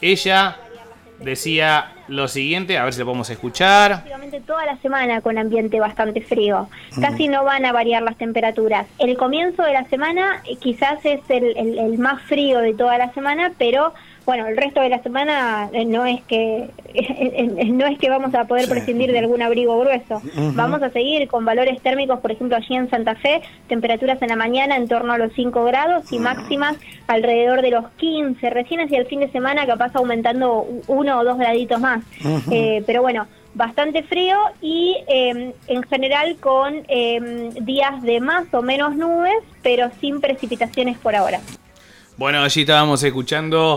ella decía lo siguiente, a ver si lo podemos escuchar. Prácticamente toda la semana con ambiente bastante frío. Casi no van a variar las temperaturas. El comienzo de la semana quizás es el más frío de toda la semana, pero bueno, el resto de la semana no es que vamos a poder prescindir de algún abrigo grueso. Vamos a seguir con valores térmicos, por ejemplo, allí en Santa Fe, temperaturas en la mañana en torno a los 5 grados y máximas alrededor de los 15. Recién hacia el fin de semana capaz aumentando 1 o 2 graditos más. Pero bueno, bastante frío y en general con días de más o menos nubes, pero sin precipitaciones por ahora. Bueno, allí estábamos escuchando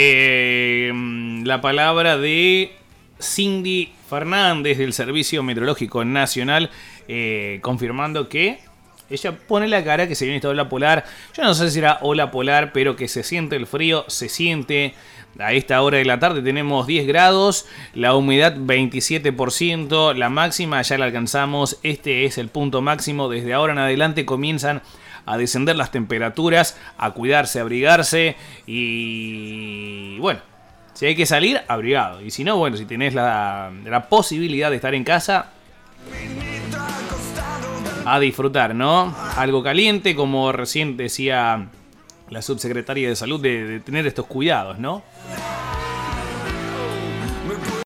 la palabra de Cindy Fernández del Servicio Meteorológico Nacional, confirmando que ella pone la cara que se viene esta ola polar. Yo no sé si era ola polar, pero que se siente el frío, se siente. A esta hora de la tarde tenemos 10 grados, la humedad 27%, la máxima ya la alcanzamos, este es el punto máximo. Desde ahora en adelante comienzan a descender las temperaturas, a cuidarse, a abrigarse y bueno, si hay que salir, abrigado. Y si no, bueno, si tenés la posibilidad de estar en casa, a disfrutar, ¿no? Algo caliente, como recién decía la subsecretaria de Salud, de tener estos cuidados, ¿no?